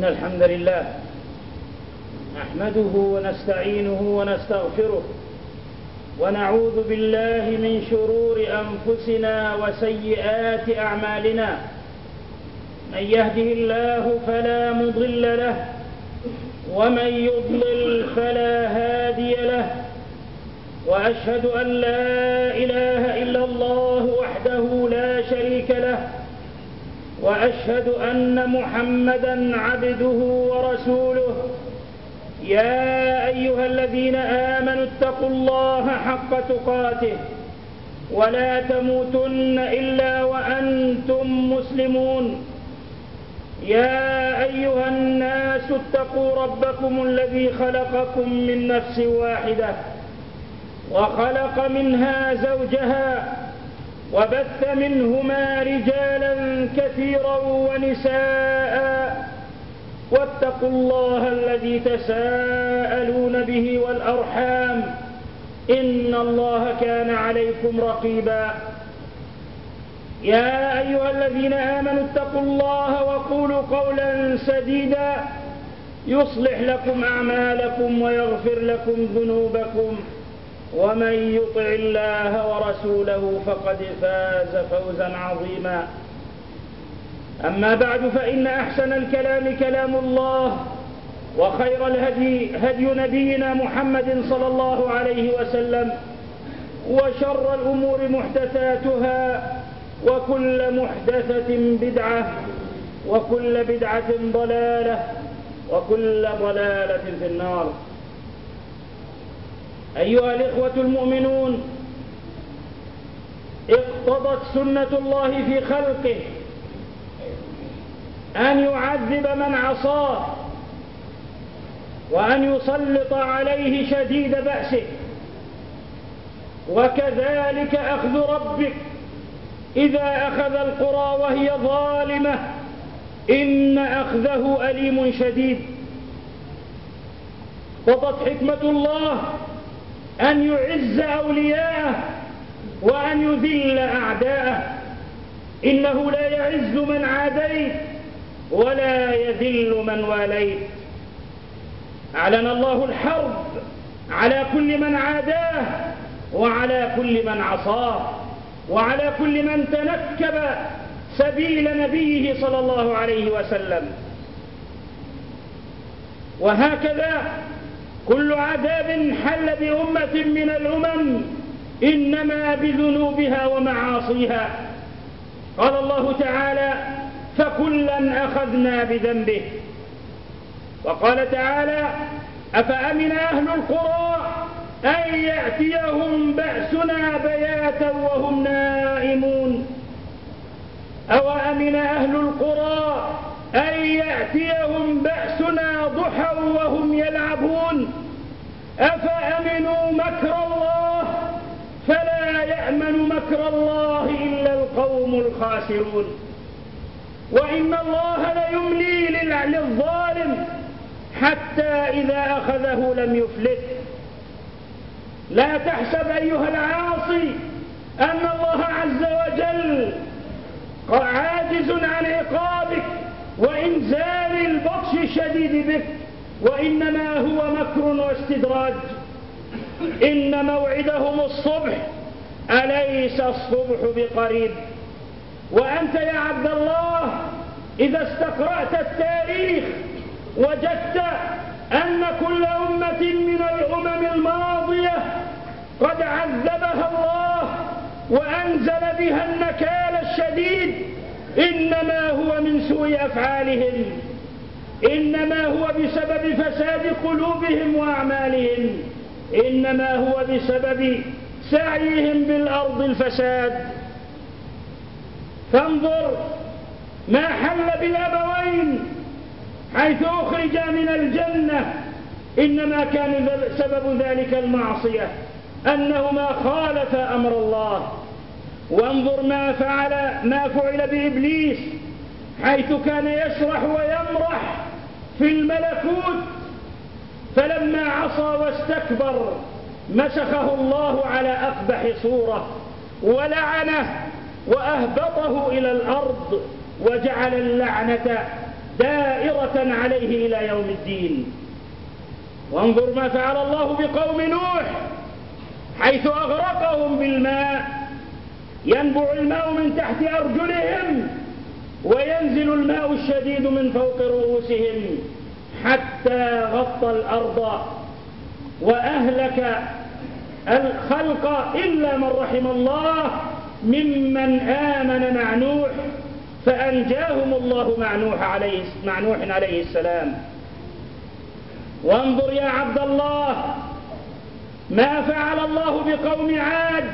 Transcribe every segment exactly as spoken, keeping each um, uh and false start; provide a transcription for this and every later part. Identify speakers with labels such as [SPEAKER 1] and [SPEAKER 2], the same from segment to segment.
[SPEAKER 1] إن الحمد لله نحمده ونستعينه ونستغفره ونعوذ بالله من شرور أنفسنا وسيئات أعمالنا. من يهده الله فلا مضل له ومن يضلل فلا هادي له، وأشهد أن لا إله إلا الله وحده لا شريك له، وأشهد أن محمدًا عبده ورسوله. يا أيها الذين آمنوا اتقوا الله حق تقاته ولا تموتن إلا وأنتم مسلمون. يا أيها الناس اتقوا ربكم الذي خلقكم من نفس واحدة وخلق منها زوجها وبث منهما رجالا كثيرا ونساء، واتقوا الله الذي تساءلون به والأرحام إن الله كان عليكم رقيبا. يا أيها الذين آمنوا اتقوا الله وقولوا قولا سديدا يصلح لكم أعمالكم ويغفر لكم ذنوبكم، ومن يطع الله ورسوله فقد فاز فوزا عظيما. أما بعد، فإن أحسن الكلام كلام الله، وخير الهدي هدي نبينا محمد صلى الله عليه وسلم، وشر الأمور محدثاتها، وكل محدثة بدعة، وكل بدعة ضلالة، وكل ضلالة في النار. أيها الإخوة المؤمنون، اقتضت سنة الله في خلقه أن يعذب من عصاه، وأن يسلط عليه شديد بأسه، وكذلك أخذ ربك إذا أخذ القرى وهي ظالمة إن أخذه أليم شديد. اقتضت حكمة الله أن يعز أولياءه وأن يذل أعداءه. إنه لا يعز من عاديت ولا يذل من واليت. أعلن الله الحرب على كل من عاداه، وعلى كل من عصاه، وعلى كل من تنكب سبيل نبيه صلى الله عليه وسلم. وهكذا كل عذاب حل بأمة من الأمم إنما بذنوبها ومعاصيها. قال الله تعالى: فكلا أخذنا بذنبه. وقال تعالى: أفأمن أهل القرى أن يأتيهم بأسنا بياتا وهم نائمون. أوأمن أهل القرى أن يأتيهم بأسنا ضحى وهم يلعبون. أفأمنوا مكر الله فلا يأمن مكر الله إلا القوم الخاسرون. وإن الله ليملي للظالم حتى إذا أخذه لم يفلت. لا تحسب أيها العاصي أن الله عز وجل عاجز عن عقابك وإنزال البطش الشديد بك، وإنما هو مكر واستدراج. إن موعدهم الصبح، أليس الصبح بقريب؟ وأنت يا عبد الله إذا استقرأت التاريخ وجدت أن كل أمة من الأمم الماضية قد عذبها الله وأنزل بها النكال الشديد، إنما هو من سوء أفعالهم، إنما هو بسبب فساد قلوبهم وأعمالهم، إنما هو بسبب سعيهم بالأرض الفساد. فانظر ما حل بالأبوين حيث أخرج من الجنة، إنما كان سبب ذلك المعصية، أنهما خالفا أمر الله. وانظر ما فعل ما فعل بإبليس حيث كان يسرح ويمرح في الملكوت، فلما عصى واستكبر مسخه الله على أقبح صورة ولعنه وأهبطه إلى الأرض، وجعل اللعنة دائرة عليه إلى يوم الدين. وانظر ما فعل الله بقوم نوح حيث أغرقهم بالماء، ينبع الماء من تحت أرجلهم وينزل الماء الشديد من فوق رؤوسهم حتى غطى الأرض وأهلك الخلق إلا من رحم الله ممن آمن مع نوح فأنجاهم الله مع نوح عليه, مع نوح عليه السلام. وانظر يا عبد الله ما فعل الله بقوم عاد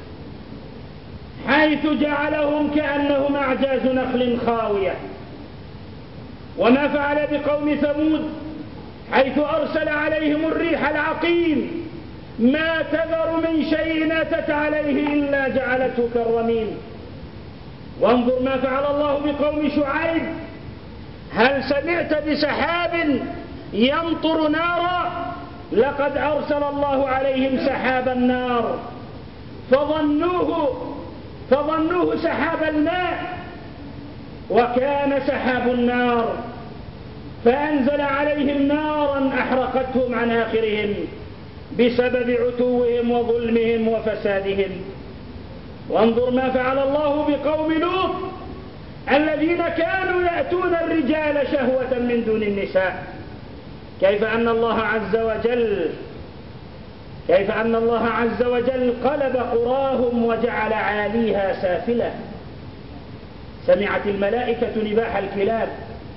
[SPEAKER 1] حيث جعلهم كأنهم أعجاز نخل خاوية، وما فعل بقوم ثمود حيث أرسل عليهم الريح العقيم ما تذر من شيء أتت عليه إلا جعلته كالرميم. وانظر ما فعل الله بقوم شعيب، هل سمعت بسحاب يمطر نارا؟ لقد أرسل الله عليهم سحاب النار فظنوه فظنوه سحاب الماء وكان سحاب النار، فأنزل عليهم نارا أحرقتهم عن آخرهم بسبب عتوهم وظلمهم وفسادهم. وانظر ما فعل الله بقوم لوط الذين كانوا يأتون الرجال شهوة من دون النساء، كيف أن الله عز وجل كيف أن الله عز وجل قلب قراهم وجعل عاليها سافلة. سمعت الملائكة نباح الكلاب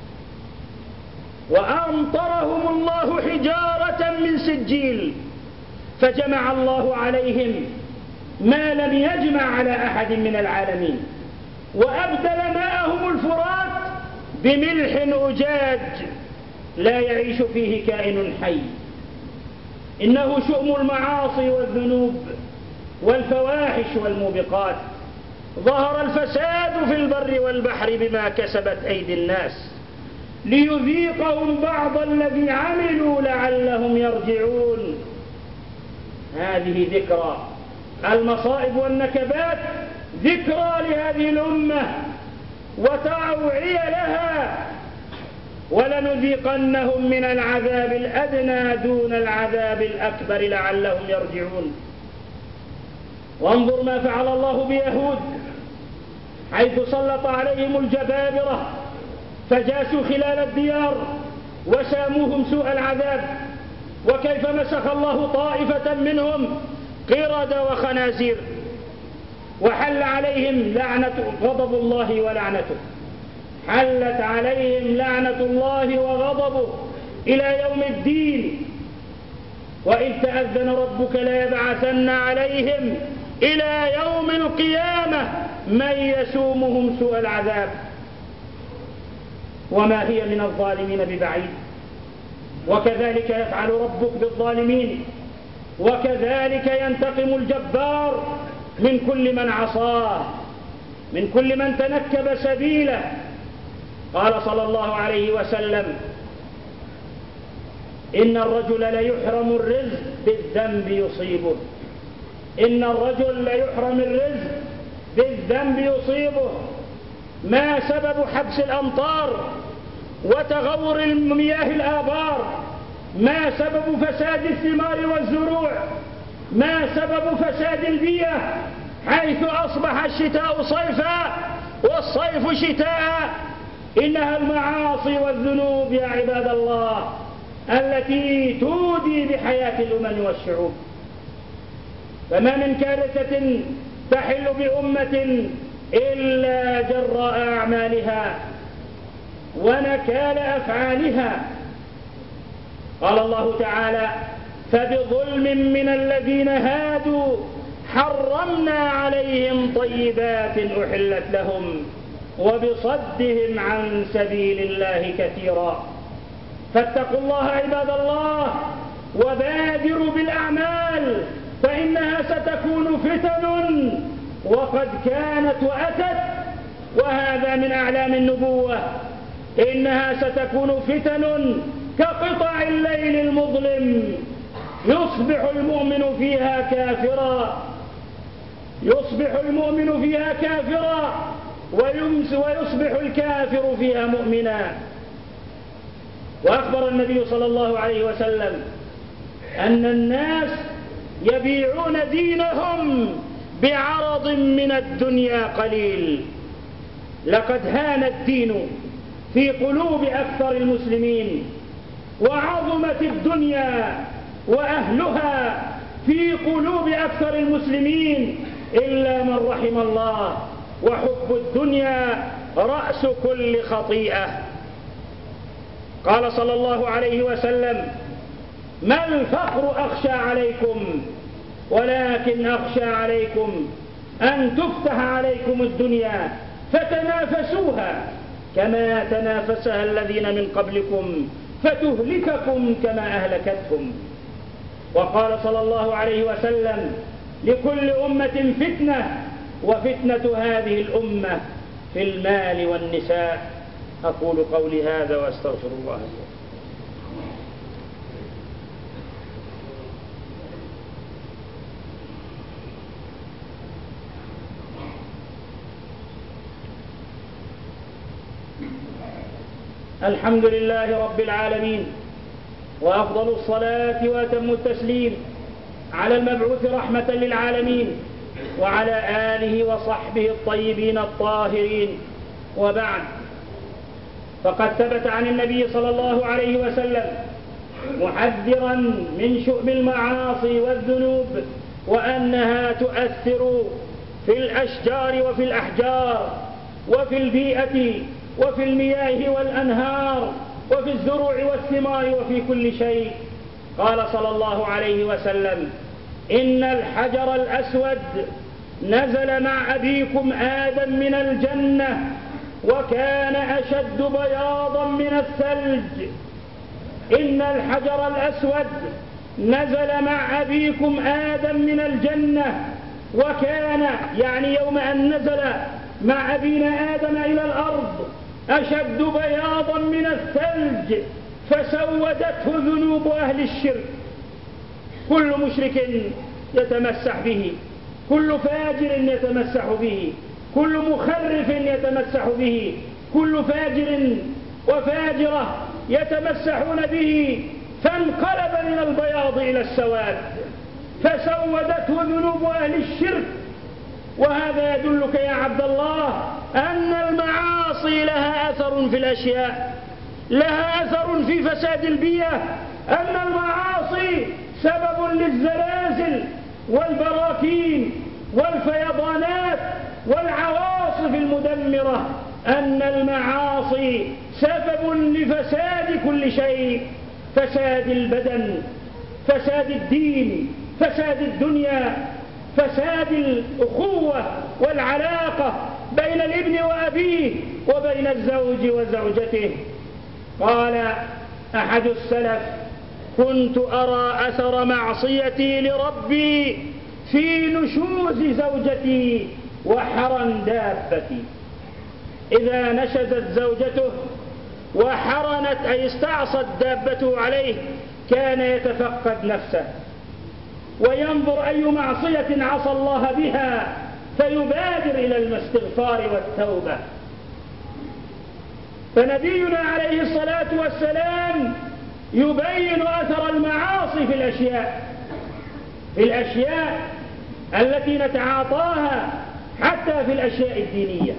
[SPEAKER 1] وأمطرهم الله حجارة من سجيل فجمع الله عليهم ما لم يجمع على أحد من العالمين، وأبدل ماءهم الفرات بملح أجاج لا يعيش فيه كائن حي. إنه شؤم المعاصي والذنوب والفواحش والموبقات. ظهر الفساد في البر والبحر بما كسبت أيدي الناس ليذيقهم بعض الذي عملوا لعلهم يرجعون. هذه ذكرى، المصائب والنكبات ذكرى لهذه الأمة وتوعية لها، ولنذيقنهم من العذاب الأدنى دون العذاب الأكبر لعلهم يرجعون. وانظر ما فعل الله بيهود حيث سلط عليهم الجبابرة فجاسوا خلال الديار وساموهم سوء العذاب، وكيف مسخ الله طائفة منهم قردة وخنازير وحل عليهم لعنة غضب الله ولعنته، حلت عليهم لعنة الله وغضبه إلى يوم الدين. وإذ تأذن ربك ليبعثن عليهم إلى يوم القيامة من يسومهم سوء العذاب وما هي من الظالمين ببعيد. وكذلك يفعل ربك بالظالمين، وكذلك ينتقم الجبار من كل من عصاه، من كل من تنكب سبيله. قال صلى الله عليه وسلم: إن الرجل ليحرم الرزق بالذنب يصيبه، إن الرجل ليحرم الرزق بالذنب يصيبه. ما سبب حبس الأمطار وتغور المياه الآبار؟ ما سبب فساد الثمار والزروع؟ ما سبب فساد البيئة حيث أصبح الشتاء صيفا والصيف شتاء؟ إنها المعاصي والذنوب يا عباد الله التي تودي بحياة الأمم والشعوب. فما من كارثة تحل بأمة إلا جراء أعمالها ونكال أفعالها. قال الله تعالى: فبظلم من الذين هادوا حرمنا عليهم طيبات أحلت لهم وبصدهم عن سبيل الله كثيرا. فاتقوا الله عباد الله وبادروا بالأعمال فإنها ستكون فتن، وقد كانت وأتت، وهذا من أعلام النبوة. إنها ستكون فتن كقطع الليل المظلم، يصبح المؤمن فيها كافرا يصبح المؤمن فيها كافرا ويصبح الكافر فيها مؤمنا. وأخبر النبي صلى الله عليه وسلم أن الناس يبيعون دينهم بعرض من الدنيا قليل. لقد هان الدين في قلوب أكثر المسلمين، وعظمت الدنيا وأهلها في قلوب أكثر المسلمين إلا من رحم الله، وحب الدنيا رأس كل خطيئة. قال صلى الله عليه وسلم: ما الفقر أخشى عليكم، ولكن أخشى عليكم أن تفتح عليكم الدنيا فتنافسوها كما تنافسها الذين من قبلكم فتهلككم كما أهلكتهم. وقال صلى الله عليه وسلم: لكل أمة فتنة، وفتنة هذه الأمة في المال والنساء. أقول قولي هذا وأستغفر الله لي. الحمد لله رب العالمين، وأفضل الصلاة وأتم التسليم على المبعوث رحمة للعالمين وعلى آله وصحبه الطيبين الطاهرين، وبعد. فقد ثبت عن النبي صلى الله عليه وسلم محذرا من شؤم المعاصي والذنوب، وأنها تؤثر في الأشجار وفي الأحجار وفي البيئة وفي المياه والأنهار وفي الزروع والثمار وفي كل شيء. قال صلى الله عليه وسلم: إن الحجر الأسود نزل مع أبيكم آدم من الجنة، وكان أشد بياضا من الثلج. إن الحجر الأسود نزل مع أبيكم آدم من الجنة، وكان يعني يوم أن نزل مع أبينا آدم إلى الأرض أشد بياضا من الثلج، فسودته ذنوب أهل الشرك. كل مشرك يتمسح به، كل فاجر يتمسح به، كل مخرف يتمسح به، كل فاجر وفاجرة يتمسحون به، فانقلب من البياض إلى السواد، فسودته ذنوب أهل الشرك. وهذا يدلك يا عبد الله أن المعاصي لها أثر في الأشياء، لها أثر في فساد البيئة، أن المعاصي سبب للزلازل والبراكين والفيضانات والعواصف المدمرة، أن المعاصي سبب لفساد كل شيء، فساد البدن، فساد الدين، فساد الدنيا، فساد الأخوة والعلاقة بين الابن وأبيه وبين الزوج وزوجته. قال أحد السلف: كنت أرى أثر معصيتي لربي في نشوز زوجتي وحرن دابتي. إذا نشزت زوجته وحرنت أي استعصت دابته عليه كان يتفقد نفسه وينظر أي معصية عصى الله بها فيبادر إلى الاستغفار والتوبة. فنبينا عليه الصلاة والسلام يبين أثر المعاصي في الأشياء في الأشياء التي نتعاطاها، حتى في الأشياء الدينية.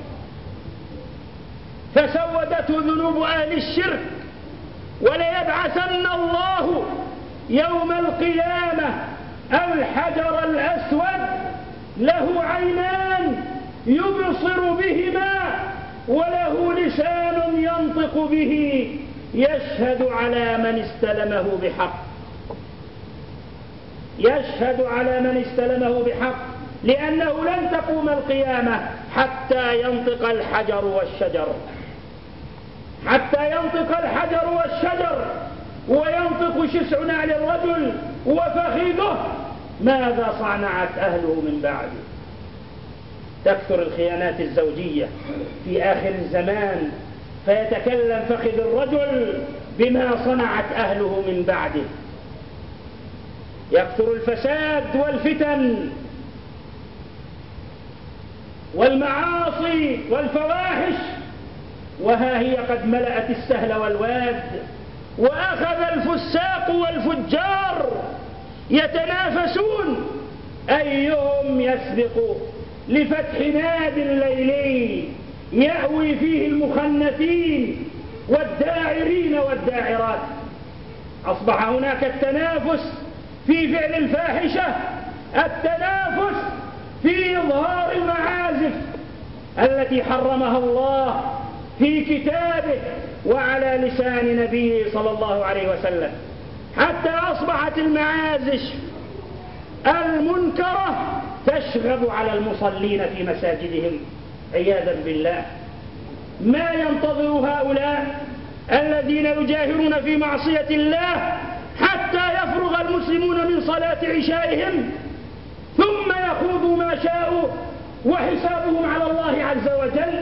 [SPEAKER 1] فسودته ذنوب أهل الشرك، وليبعثن الله يوم القيامة الحجر الأسود له عينان يبصر بهما وله لسان ينطق به، يشهد على من استلمه بحق، يشهد على من استلمه بحق، لأنه لن تقوم القيامة حتى ينطق الحجر والشجر، حتى ينطق الحجر والشجر، وينطق شسع نعل الرجل وفخذه ماذا صنعت أهله من بعده. تكثر الخيانات الزوجية في آخر الزمان، فيتكلم فخذ الرجل بما صنعت أهله من بعده. يكثر الفساد والفتن والمعاصي والفواحش، وها هي قد ملأت السهل والواد، وأخذ الفساق والفجار يتنافسون أيهم يسبق لفتح ناد ليلي يأوي فيه المخنثين والداعرين والداعرات. أصبح هناك التنافس في فعل الفاحشة، التنافس في إظهار المعازف التي حرمها الله في كتابه وعلى لسان نبيه صلى الله عليه وسلم، حتى أصبحت المعازف المنكرة تشغب على المصلين في مساجدهم عياذا بالله. ما ينتظر هؤلاء الذين يجاهرون في معصية الله حتى يفرغ المسلمون من صلاة عشائهم ثم يخوضوا ما شاءوا وحسابهم على الله عز وجل؟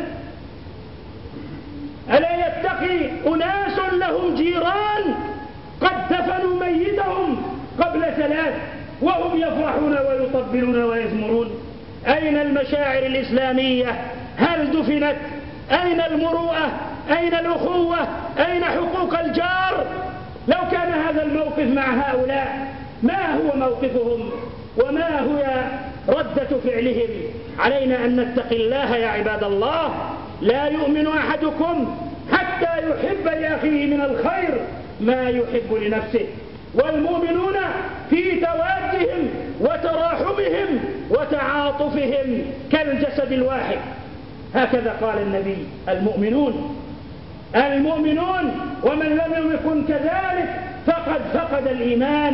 [SPEAKER 1] ألا يتقي أناس لهم جيران قد دفنوا ميتهم قبل ثلاث وهم يفرحون ويطبلون ويزمرون؟ أين المشاعر الإسلامية؟ هل دفنت؟ أين المروءة؟ أين الأخوة؟ أين حقوق الجار؟ لو كان هذا الموقف مع هؤلاء ما هو موقفهم وما هو ردة فعلهم؟ علينا أن نتقي الله يا عباد الله. لا يؤمن أحدكم حتى يحب لأخيه من الخير ما يحب لنفسه. والمؤمنون في توادهم وتراحمهم وتعاطفهم كالجسد الواحد، هكذا قال النبي: المؤمنون المؤمنون ومن لم يكن كذلك فقد فقد الإيمان.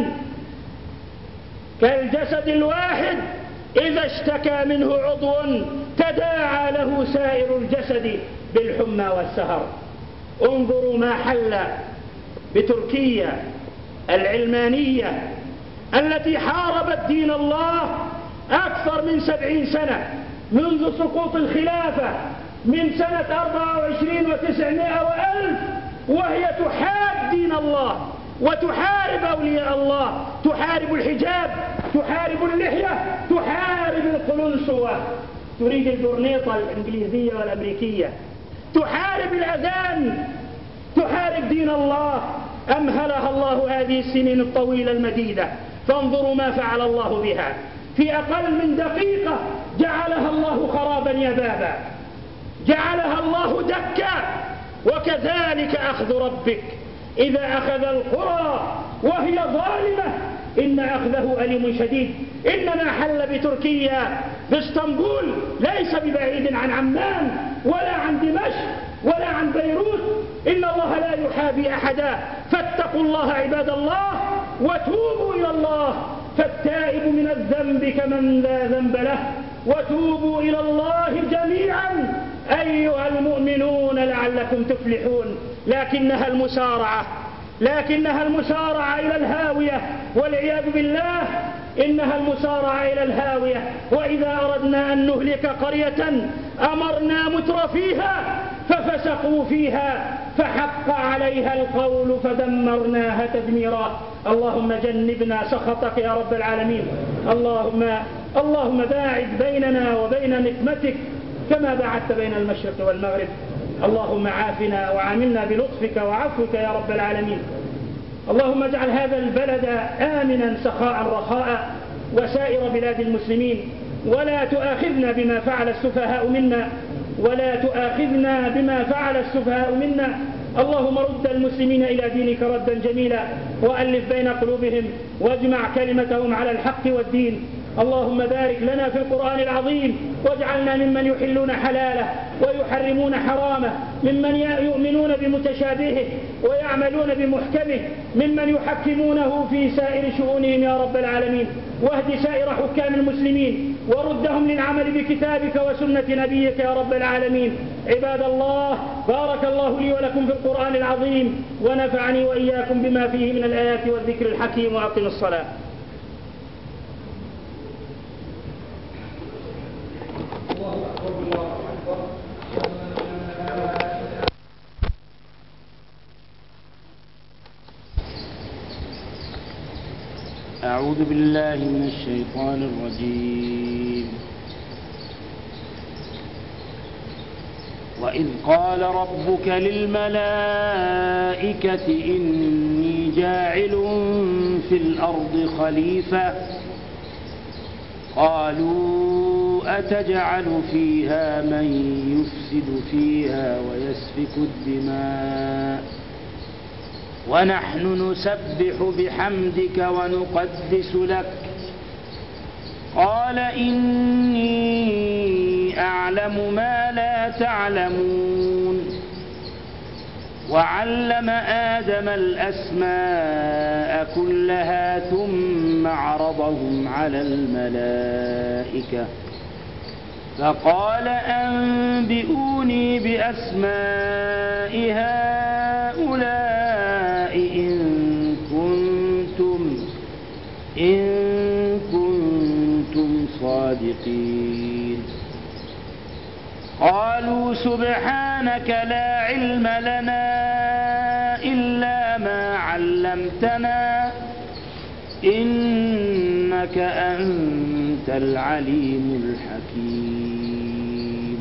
[SPEAKER 1] كالجسد الواحد إذا اشتكى منه عضو تداعى له سائر الجسد بالحمى والسهر. انظروا ما حل بتركيا العلمانية التي حاربت دين الله أكثر من سبعين سنة منذ سقوط الخلافة من سنة أربعة وعشرين وتسعمائة وألف، وهي تحارب دين الله وتحارب أولياء الله، تحارب الحجاب، تحارب اللحية، تحارب القلنسوة، تريد البرنيطة الإنجليزية والأمريكية، تحارب الأذان، تحارب دين الله. أمهلها الله هذه السنين الطويلة المديدة، فانظروا ما فعل الله بها. في أقل من دقيقة جعلها الله خرابا يبابا، جعلها الله دكا. وكذلك أخذ ربك إذا أخذ القرى وهي ظالمة إن أخذه أليم شديد. إنما حل بتركيا باسطنبول ليس ببعيد عن عمان ولا عن دمشق ولا عن بيروت. إن الله لا يحابي أحدا، فاتقوا الله عباد الله وتوبوا إلى الله، فالتائب من الذنب كمن لا ذنب له، وتوبوا إلى الله جميعا أيها المؤمنون لعلكم تفلحون. لكنها المسارعة لكنها المسارعة إلى الهاوية والعياذ بالله، إنها المسارعة إلى الهاوية. وإذا أردنا أن نهلك قرية أمرنا مترفيها ففسقوا فيها فحق عليها القول فدمرناها تدميرا. اللهم جنبنا سخطك يا رب العالمين. اللهم اللهم باعد بيننا وبين نقمتك كما باعدت بين المشرق والمغرب. اللهم عافنا وعاملنا بلطفك وعفوك يا رب العالمين. اللهم اجعل هذا البلد آمنا سخاء رخاء وسائر بلاد المسلمين، ولا تؤاخذنا بما فعل السفهاء منا ولا تؤاخذنا بما فعل السفهاء منا. اللهم رد المسلمين إلى دينك ردا جميلا، وألف بين قلوبهم واجمع كلمتهم على الحق والدين. اللهم بارك لنا في القرآن العظيم، واجعلنا ممن يحلون حلاله ويحرمون حرامه، ممن يؤمنون بمتشابهه ويعملون بمحكمه، ممن يحكمونه في سائر شؤونهم يا رب العالمين. واهد سائر حكام المسلمين وردهم للعمل بكتابك وسنة نبيك يا رب العالمين. عباد الله، بارك الله لي ولكم في القرآن العظيم، ونفعني وإياكم بما فيه من الآيات والذكر الحكيم. وأقم الصلاة.
[SPEAKER 2] أعوذ بالله من الشيطان الرجيم. وإذ قال ربك للملائكة إني جاعل في الأرض خليفة قالوا أتجعل فيها من يفسد فيها ويسفك الدماء ونحن نسبح بحمدك ونقدس لك قال إني أعلم ما لا تعلمون وعلم آدم الأسماء كلها ثم عرضهم على الملائكة فقال أنبئوني بأسماء هؤلاء إن كنتم إن كنتم صادقين قالوا سبحانك لا علم لنا إلا ما علمتنا إنك أنت العليم الحكيم.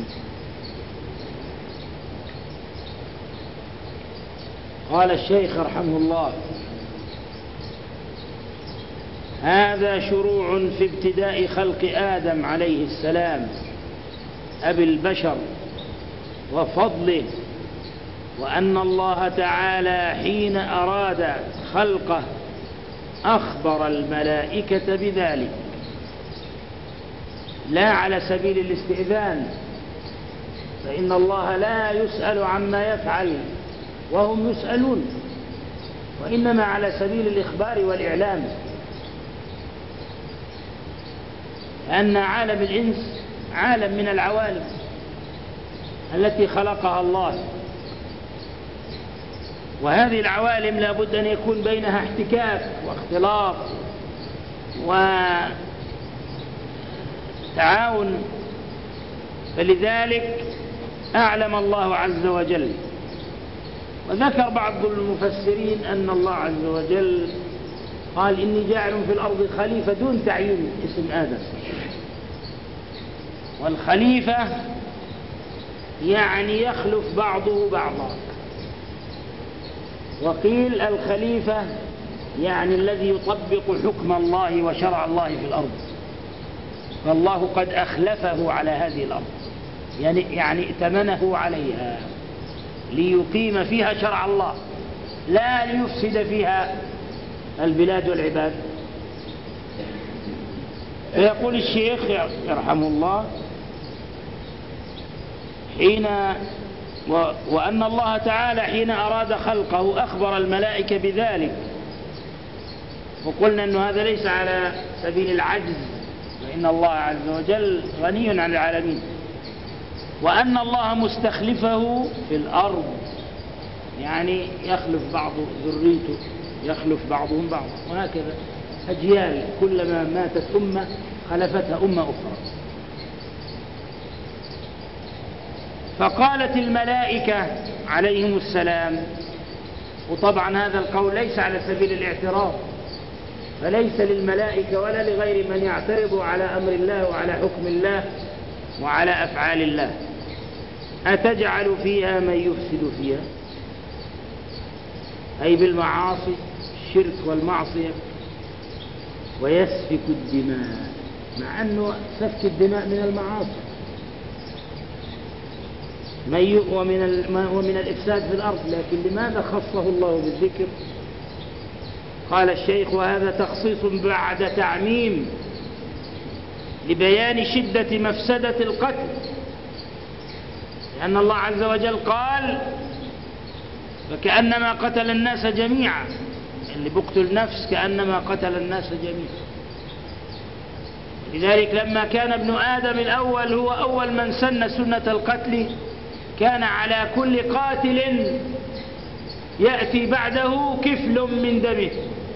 [SPEAKER 1] قال الشيخ رحمه الله: هذا شروع في ابتداء خلق آدم عليه السلام أبي البشر وفضله، وأن الله تعالى حين أراد خلقه أخبر الملائكة بذلك، لا على سبيل الاستئذان، فإن الله لا يسأل عما يفعل وهم يسألون، وإنما على سبيل الإخبار والإعلام، أن عالم الإنس عالم من العوالم التي خلقها الله، وهذه العوالم لا بد أن يكون بينها احتكاك واختلاط وتعاون، فلذلك أعلم الله عز وجل. وذكر بعض المفسرين أن الله عز وجل قال إني جاعل في الأرض خليفة دون تعيين اسم آدم، والخليفة يعني يخلف بعضه بعضا، وقيل الخليفة يعني الذي يطبق حكم الله وشرع الله في الأرض، فالله قد أخلفه على هذه الأرض، يعني يعني ائتمنه عليها ليقيم فيها شرع الله، لا ليفسد فيها البلاد والعباد. فيقول الشيخ يرحمه الله: حين و وأن الله تعالى حين أراد خلقه أخبر الملائكة بذلك، وقلنا أن هذا ليس على سبيل العجز، فإن الله عز وجل غني عن العالمين، وأن الله مستخلفه في الأرض، يعني يخلف بعض ذريته، يخلف بعضهم بعضا، وهكذا أجيال، كلما ماتت أمة خلفتها أمة أخرى. فقالت الملائكة عليهم السلام، وطبعا هذا القول ليس على سبيل الاعتراض، فليس للملائكة ولا لغير من يعترض على أمر الله وعلى حكم الله وعلى أفعال الله: أتجعل فيها من يفسد فيها، أي بالمعاصي، الشرك والمعصية، ويسفك الدماء، مع أنه سفك الدماء من المعاصي ومن ومن الإفساد في الأرض، لكن لماذا خصه الله بالذكر؟ قال الشيخ: وهذا تخصيص بعد تعميم لبيان شدة مفسدة القتل، لأن الله عز وجل قال: فكأنما قتل الناس جميعا، اللي بقتل نفس كأنما قتل الناس جميعا. لذلك لما كان ابن آدم الأول هو أول من سن سنة القتل، كان على كل قاتل يأتي بعده كفل من دمه،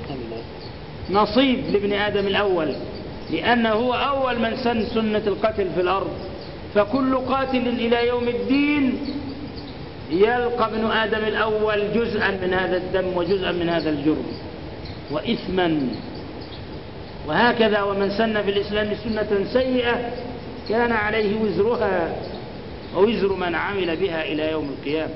[SPEAKER 1] نصيب لابن آدم الأول، لأنه هو أول من سن سنة القتل في الأرض، فكل قاتل إلى يوم الدين يلقى ابن آدم الأول جزءا من هذا الدم وجزءا من هذا الجرم وإثما. وهكذا ومن سن في الإسلام سنة سيئة كان عليه وزرها ووزر من عمل بها إلى يوم القيامة.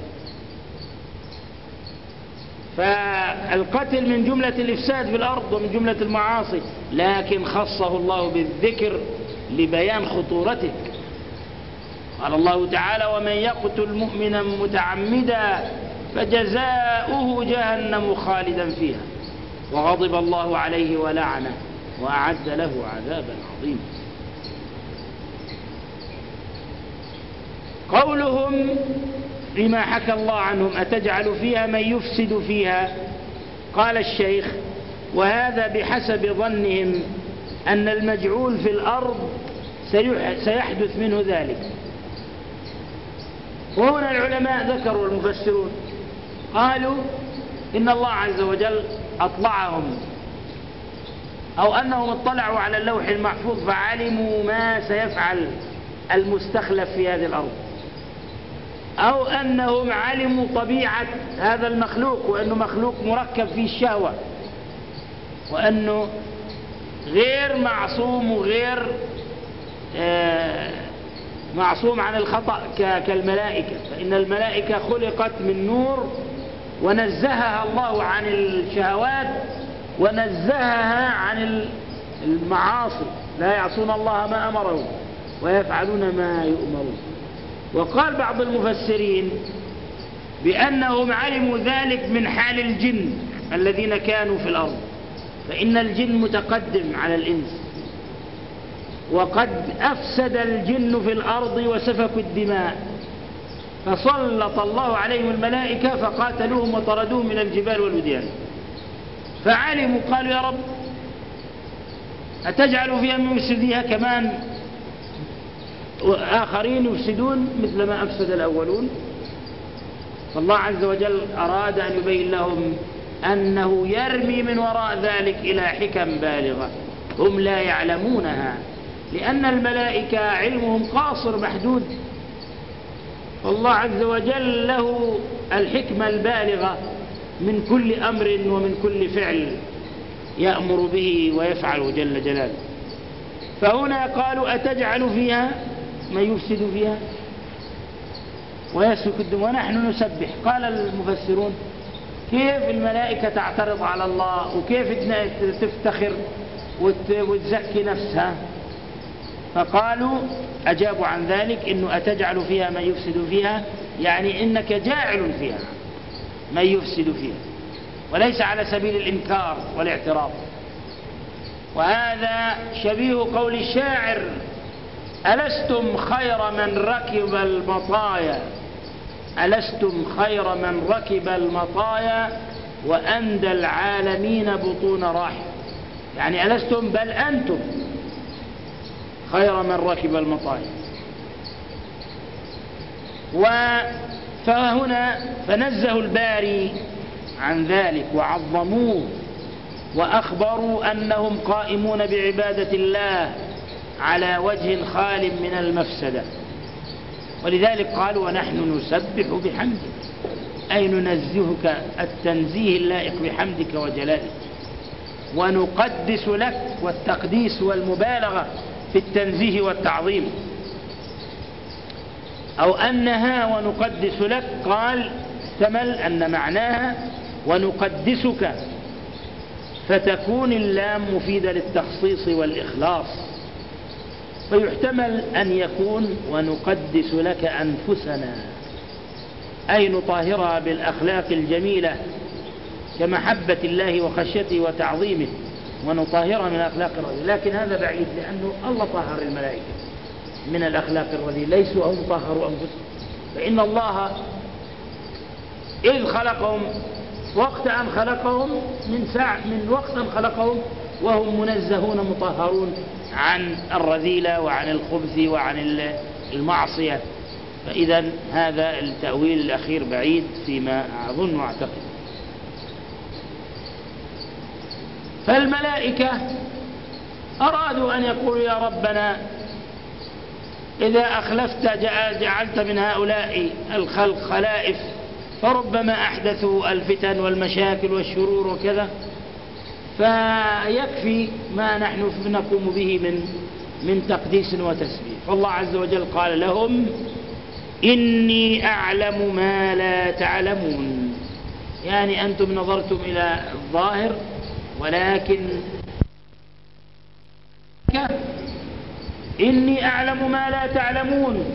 [SPEAKER 1] فالقتل من جملة الإفساد في الأرض ومن جملة المعاصي، لكن خصه الله بالذكر لبيان خطورته. قال الله تعالى: ومن يقتل مؤمنا متعمدا فجزاؤه جهنم خالدا فيها وغضب الله عليه ولعنه وأعد له عذابا عظيما. قولهم فيما حكى الله عنهم: أتجعل فيها من يفسد فيها؟ قال الشيخ: وهذا بحسب ظنهم أن المجعول في الأرض سيحدث منه ذلك. وهنا العلماء ذكروا المفسرون قالوا إن الله عز وجل أطلعهم، أو أنهم اطلعوا على اللوح المحفوظ فعلموا ما سيفعل المستخلف في هذه الأرض، أو أنهم علموا طبيعة هذا المخلوق، وأنه مخلوق مركب فيه الشهوة، وأنه غير معصوم وغير آه معصوم عن الخطأ كالملائكة، فإن الملائكة خلقت من نور ونزهها الله عن الشهوات ونزهها عن المعاصي، لا يعصون الله ما أمرهم ويفعلون ما يؤمرون. وقال بعض المفسرين بأنهم علموا ذلك من حال الجن الذين كانوا في الأرض، فإن الجن متقدم على الإنس، وقد أفسد الجن في الأرض وسفكوا الدماء، فسلط الله عليهم الملائكة فقاتلوهم وطردوهم من الجبال والوديان، فعلموا قالوا: يا رب أتجعل فيها من يفسدها كمان آخرين يفسدون مثل ما أفسد الأولون؟ فالله عز وجل أراد أن يبين لهم أنه يرمي من وراء ذلك إلى حكم بالغة هم لا يعلمونها، لأن الملائكة علمهم قاصر محدود، فالله عز وجل له الحكمة البالغة من كل أمر ومن كل فعل يأمر به ويفعل جل جلاله. فهنا قالوا: أتجعل فيها من يفسد فيها ويسفك الدماء ونحن نسبح؟ قال المفسرون: كيف الملائكة تعترض على الله وكيف تفتخر وتزكي نفسها؟ فقالوا أجابوا عن ذلك إنه أتجعل فيها من يفسد فيها، يعني إنك جاعل فيها من يفسد فيها، وليس على سبيل الإنكار والاعتراض. وهذا شبيه قول الشاعر: ألستم خير من ركب المطايا ألستم خير من ركب المطايا وأندى العالمين بطون راحل، يعني ألستم بل أنتم خير من ركب المطايا. فهنا فنزهوا الباري عن ذلك وعظموه وأخبروا أنهم قائمون بعبادة الله على وجه خال من المفسدة، ولذلك قالوا: ونحن نسبح بحمدك، أي ننزهك التنزيه اللائق بحمدك وجلالك، ونقدس لك، والتقديس والمبالغة في التنزيه والتعظيم. أو أنها ونقدس لك، قال احتمل أن معناها ونقدسك، فتكون اللام مفيدة للتخصيص والإخلاص، فيحتمل أن يكون ونقدس لك أنفسنا، أي نطهرها بالأخلاق الجميلة كمحبة الله وخشيته وتعظيمه، ونطهرها من الأخلاق الرذيلة. لكن هذا بعيد، لأنه الله طهر الملائكة من الأخلاق الرذيلة، ليسوا هم طهروا أنفسهم، فإن الله إذ خلقهم وقت أن خلقهم من ساعة من وقت أن خلقهم وهم منزهون مطهرون عن الرذيلة وعن الخبث وعن المعصية. فإذا هذا التأويل الأخير بعيد فيما أظن وأعتقد. فالملائكة أرادوا أن يقولوا: يا ربنا إذا أخلفت جعلت من هؤلاء الخلق خلائف، فربما أحدثوا الفتن والمشاكل والشرور وكذا، فيكفي ما نحن نقوم به من من تقديس وتسبيح. فالله عز وجل قال لهم: إني أعلم ما لا تعلمون، يعني أنتم نظرتم إلى الظاهر ولكن إني أعلم ما لا تعلمون.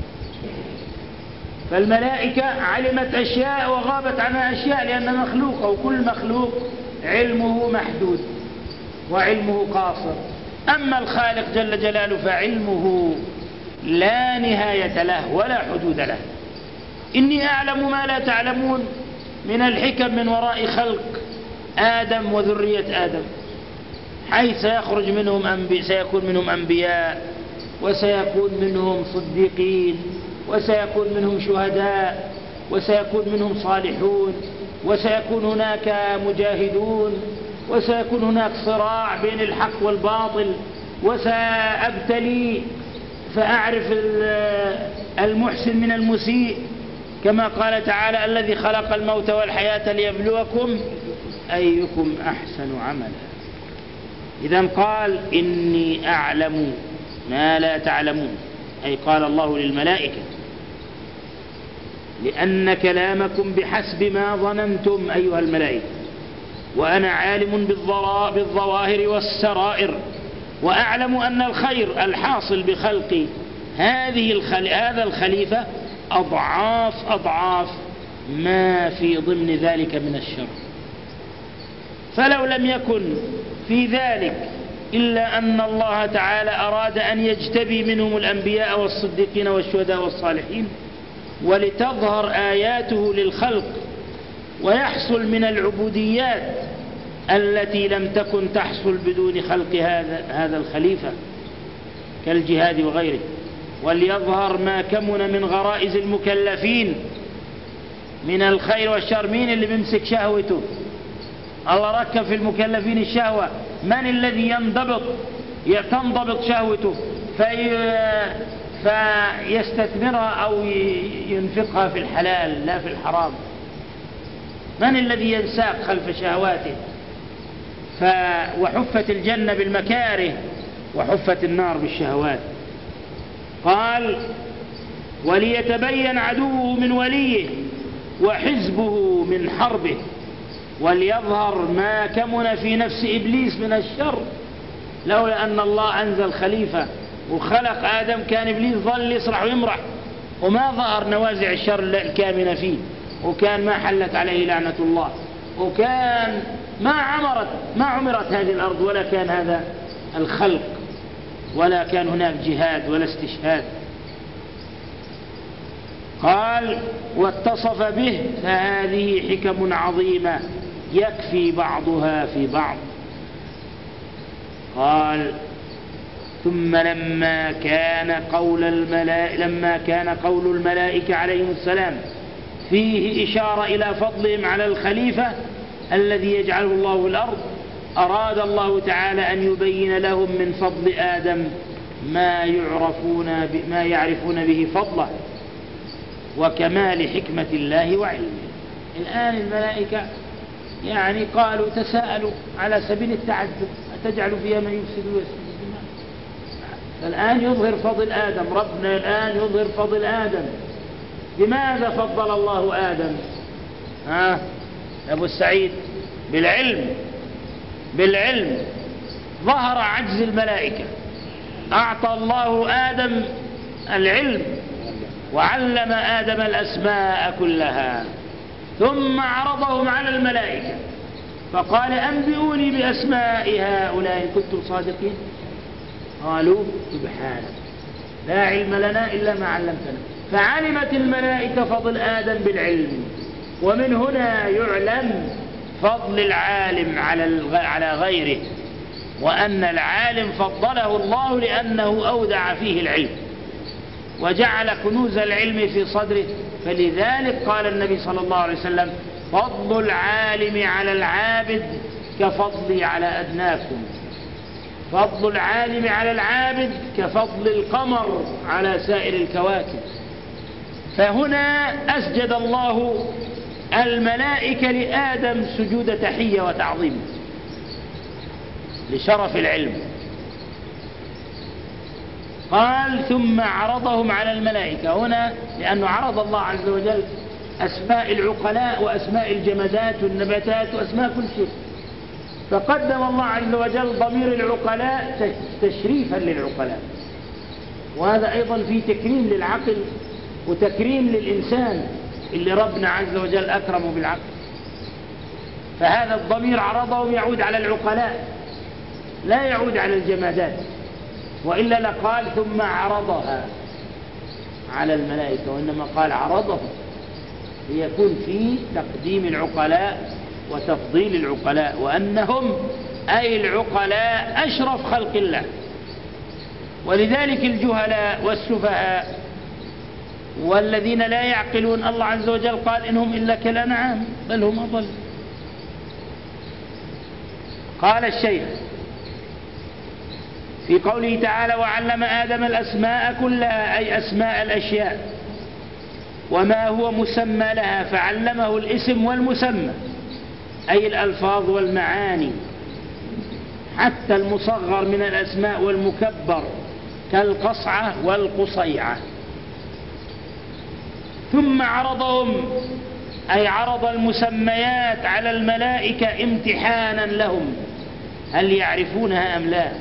[SPEAKER 1] فالملائكة علمت أشياء وغابت عنها أشياء لأنها مخلوقة، وكل مخلوق علمه محدود وعلمه قاصر. أما الخالق جل جلاله فعلمه لا نهاية له ولا حدود له. إني أعلم ما لا تعلمون من الحكم من وراء خلق آدم وذرية آدم، حيث سيخرج منهم أنبياء، سيكون منهم أنبياء، وسيكون منهم صديقين، وسيكون منهم شهداء، وسيكون منهم صالحون، وسيكون هناك مجاهدون، وسيكون هناك صراع بين الحق والباطل، وسأبتلي فأعرف المحسن من المسيء، كما قال تعالى الذي خلق الموت والحياة ليبلوكم أيكم أحسن عملا. إذن قال إني أعلم ما لا تعلمون، أي قال الله للملائكة لأن كلامكم بحسب ما ظننتم أيها الملائكة، وأنا عالم بالظواهر والسرائر، وأعلم أن الخير الحاصل بخلق هذه الخل... هذا الخليفة أضعاف أضعاف ما في ضمن ذلك من الشر. فلو لم يكن في ذلك إلا أن الله تعالى أراد أن يجتبي منهم الأنبياء والصديقين والشهداء والصالحين ولتظهر آياته للخلق ويحصل من العبوديات التي لم تكن تحصل بدون خلق هذا هذا الخليفة كالجهاد وغيره، وليظهر ما كمن من غرائز المكلفين من الخير والشر. مين اللي بيمسك شهوته؟ الله ركب في المكلفين الشهوة، من الذي ينضبط تنضبط شهوته في فيستثمرها أو ينفقها في الحلال لا في الحرام؟ من الذي ينساق خلف شهواته؟ ف... وحفت الجنة بالمكاره وحفت النار بالشهوات. قال وليتبين عدوه من وليه وحزبه من حربه، وليظهر ما كمن في نفس إبليس من الشر. لولا أن الله أنزل خليفة وخلق آدم كان إبليس ظل يسرح ويمرح وما ظهر نوازع الشر الكامنة فيه، وكان ما حلت عليه لعنة الله، وكان ما عمرت ما عمرت هذه الأرض، ولا كان هذا الخلق، ولا كان هناك جهاد ولا استشهاد. قال واتصف به، فهذه حكم عظيمة يكفي بعضها في بعض. قال ثم لما كان قول الملائكة لما كان قول الملائكة عليهم السلام فيه إشارة إلى فضلهم على الخليفة الذي يجعله الله في الأرض، أراد الله تعالى أن يبين لهم من فضل آدم ما يعرفون ما يعرفون به فضله وكمال حكمة الله وعلمه. الآن الملائكة يعني قالوا تساءلوا على سبيل التعجب أتجعل فيها من يفسد ويسفك الدماء؟ فالآن يظهر فضل آدم، ربنا الآن يظهر فضل آدم. لماذا فضل الله آدم؟ ها أبو السعيد؟ بالعلم. بالعلم ظهر عجز الملائكة، أعطى الله آدم العلم وعلم آدم الأسماء كلها، ثم عرضهم على الملائكة فقال أنبئوني بأسماء هؤلاء إن كنتم صادقين. قالوا سبحانك لا علم لنا إلا ما علمتنا. فعلمت الملائكة فضل آدم بالعلم، ومن هنا يعلم فضل العالم على غيره، وأن العالم فضله الله لأنه أودع فيه العلم وجعل كنوز العلم في صدره. فلذلك قال النبي صلى الله عليه وسلم فضل العالم على العابد كفضلي على أدناكم. فضل العالم على العابد كفضل القمر على سائر الكواكب. فهنا أسجد الله الملائكة لآدم سجود تحية وتعظيم لشرف العلم. قال ثم عرضهم على الملائكة هنا، لأنه عرض الله عز وجل أسماء العقلاء وأسماء الجمادات والنباتات وأسماء كل شيء، فقدم الله عز وجل ضمير العقلاء تشريفا للعقلاء، وهذا أيضا في تكريم للعقل وتكريم للإنسان اللي ربنا عز وجل أكرمه بالعقل. فهذا الضمير عرضهم يعود على العقلاء لا يعود على الجمادات، وإلا لقال ثم عرضها على الملائكة، وإنما قال عرضهم ليكون في تقديم العقلاء وتفضيل العقلاء، وأنهم أي العقلاء أشرف خلق الله. ولذلك الجهلاء والسفهاء والذين لا يعقلون الله عز وجل قال إنهم إلا كالأنعام بل هم أضل. قال الشيخ في قوله تعالى وعلم آدم الأسماء كلها أي أسماء الأشياء وما هو مسمى لها، فعلمه الاسم والمسمى أي الألفاظ والمعاني حتى المصغر من الأسماء والمكبر كالقصعة والقصيعة. ثم عرضهم أي عرض المسميات على الملائكة امتحانا لهم هل يعرفونها أم لا،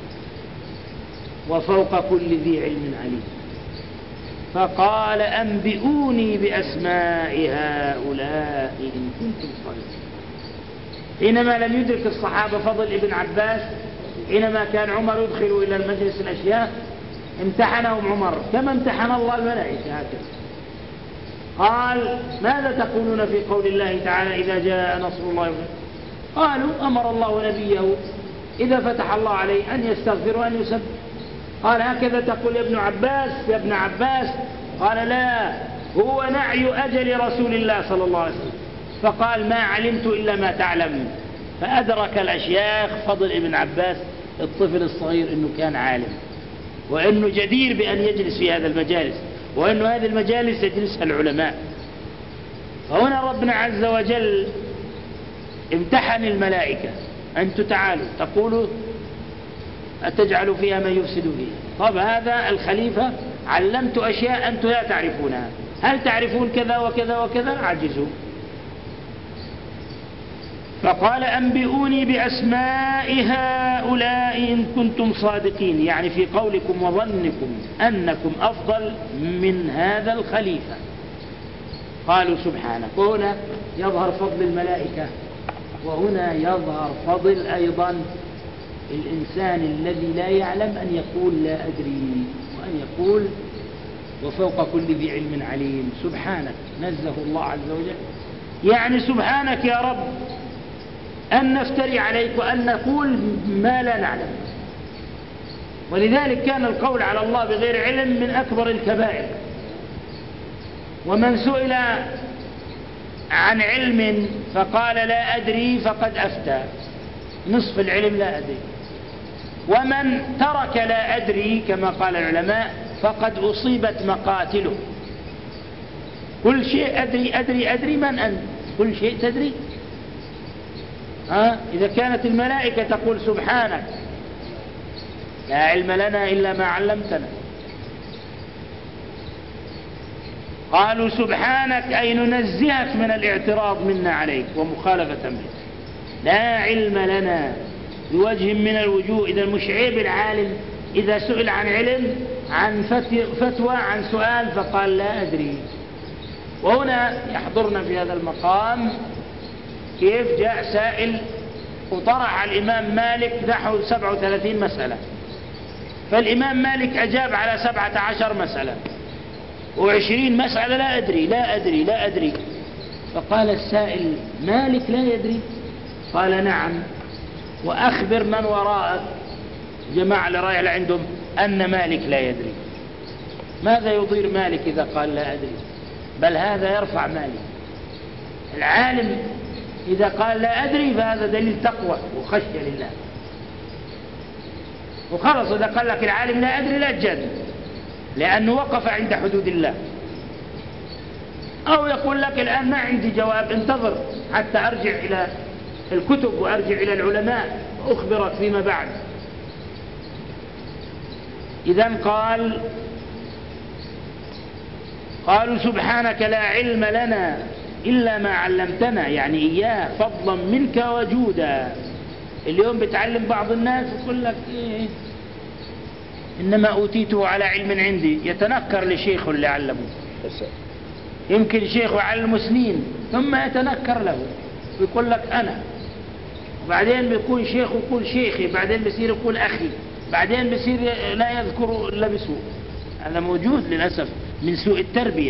[SPEAKER 1] وفوق كل ذي علم عليم. فقال أنبئوني بأسماء هؤلاء إن كنتم صادقين. حينما لم يدرك الصحابة فضل ابن عباس، حينما كان عمر يدخل إلى المجلس الأشياء امتحنهم عمر كما امتحن الله الملائكة هكذا. قال ماذا تقولون في قول الله تعالى إذا جاء نصر الله؟ قالوا أمر الله نبيه إذا فتح الله عليه أن يستغفر وأن يسبح. قال هكذا تقول يا ابن عباس يا ابن عباس؟ قال لا، هو نعي أجل رسول الله صلى الله عليه وسلم. فقال ما علمت إلا ما تعلم. فأدرك الأشياخ فضل ابن عباس الطفل الصغير أنه كان عالم، وأنه جدير بأن يجلس في هذا المجالس، وأن هذه المجالس يجلسها العلماء. فهنا ربنا عز وجل امتحن الملائكة، أنتم تعالوا تقولوا أتجعل فيها من يفسد فيها. طب هذا الخليفة علمت أشياء أنتم لا تعرفونها، هل تعرفون كذا وكذا وكذا؟ عجزوا. فقال أنبئوني بأسماء هؤلاء إن كنتم صادقين، يعني في قولكم وظنكم أنكم أفضل من هذا الخليفة. قالوا سبحانك. وهنا يظهر فضل الملائكة، وهنا يظهر فضل أيضا الإنسان الذي لا يعلم أن يقول لا أدري، وأن يقول وفوق كل ذي علم عليم. سبحانك، نزه الله عز وجل، يعني سبحانك يا رب أن نفتري عليك وأن نقول ما لا نعلم. ولذلك كان القول على الله بغير علم من أكبر الكبائر. ومن سئل عن علم فقال لا أدري فقد أفتى، نصف العلم لا أدري. ومن ترك لا أدري كما قال العلماء فقد أصيبت مقاتله. كل شيء أدري أدري أدري، من أنت؟ كل شيء تدري؟ ها؟ إذا كانت الملائكة تقول سبحانك لا علم لنا إلا ما علمتنا. قالوا سبحانك أي ننزهك من الاعتراض منا عليك ومخالفة منك. لا علم لنا بوجه من الوجوه. إذا مش عيب العالم إذا سئل عن علم، عن فتوى، عن سؤال، فقال لا أدري. وهنا يحضرنا في هذا المقام كيف جاء سائل وطرح على الإمام مالك نحو سبعة وثلاثين مسألة، فالإمام مالك أجاب على سبعة عشر مسألة وعشرين مسألة لا أدري لا أدري لا أدري. فقال السائل مالك لا يدري؟ قال نعم، وأخبر من وراءك جماعة اللي رايح عندهم أن مالك لا يدري. ماذا يضير مالك إذا قال لا أدري؟ بل هذا يرفع مالك. العالم إذا قال لا أدري فهذا دليل تقوى وخشية لله. وخلص إذا قال لك العالم لا أدري لا تجادل، لأنه وقف عند حدود الله. أو يقول لك الآن ما عندي جواب، انتظر حتى أرجع إلى الكتب وأرجع إلى العلماء وأخبرك فيما بعد. إذن قال قالوا سبحانك لا علم لنا إلا ما علمتنا، يعني إياه فضلا منك وجودا. اليوم بتعلم بعض الناس يقول لك إيه إنما أوتيته على علم عندي، يتنكر لشيخه اللي علمه. يمكن شيخه علمه سنين ثم يتنكر له ويقول لك أنا، وبعدين بيكون شيخ ويقول شيخي، بعدين بيصير يقول أخي، بعدين بيصير لا يذكر إلا بسوء. هذا موجود للأسف من سوء التربية.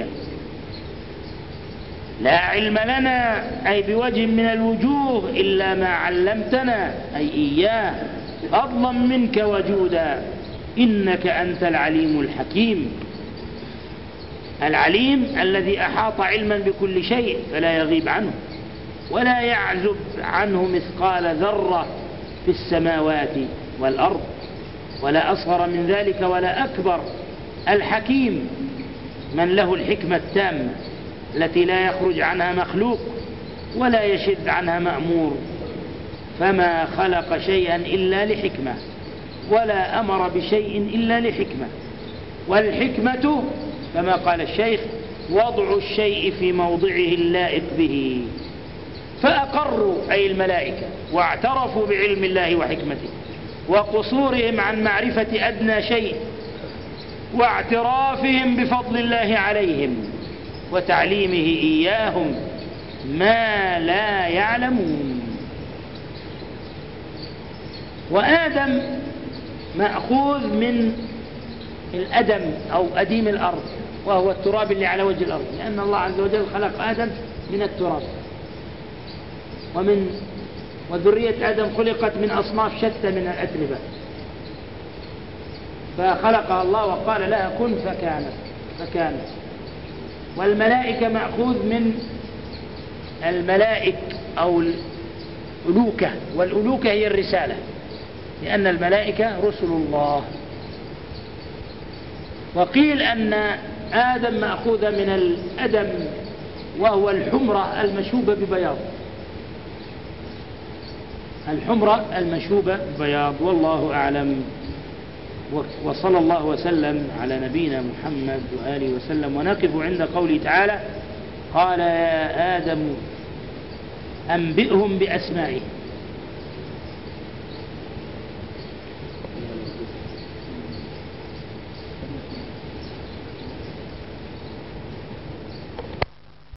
[SPEAKER 1] لا علم لنا أي بوجه من الوجوه إلا ما علمتنا أي إياه فضلا منك وجودا، إنك أنت العليم الحكيم. العليم الذي أحاط علما بكل شيء فلا يغيب عنه ولا يعزب عنه مثقال ذرة في السماوات والأرض ولا أصغر من ذلك ولا أكبر. الحكيم من له الحكمة التامة التي لا يخرج عنها مخلوق ولا يشذ عنها مأمور، فما خلق شيئا إلا لحكمة ولا أمر بشيء إلا لحكمة. والحكمة كما قال الشيخ وضع الشيء في موضعه اللائق به. فأقروا أي الملائكة واعترفوا بعلم الله وحكمته وقصورهم عن معرفة أدنى شيء واعترافهم بفضل الله عليهم وتعليمه إياهم ما لا يعلمون. وآدم مأخوذ من الأدم أو أديم الأرض، وهو التراب اللي على وجه الأرض، لأن الله عز وجل خلق آدم من التراب، ومن وذرية آدم خلقت من أصناف شتى من الأتربة، فخلقها الله وقال لها كن فكانت فكانت. والملائكة مأخوذ من الملائك أو الألوكة، والألوكة هي الرسالة، لأن الملائكة رسل الله. وقيل أن آدم مأخوذ من الأدم وهو الحمرة المشوبة ببياض، الحمرة المشوبة ببياض، والله أعلم. وصلى الله وسلم على نبينا محمد وآله وسلم. ونقف عند قوله تعالى قال يا آدم أنبئهم بأسمائهم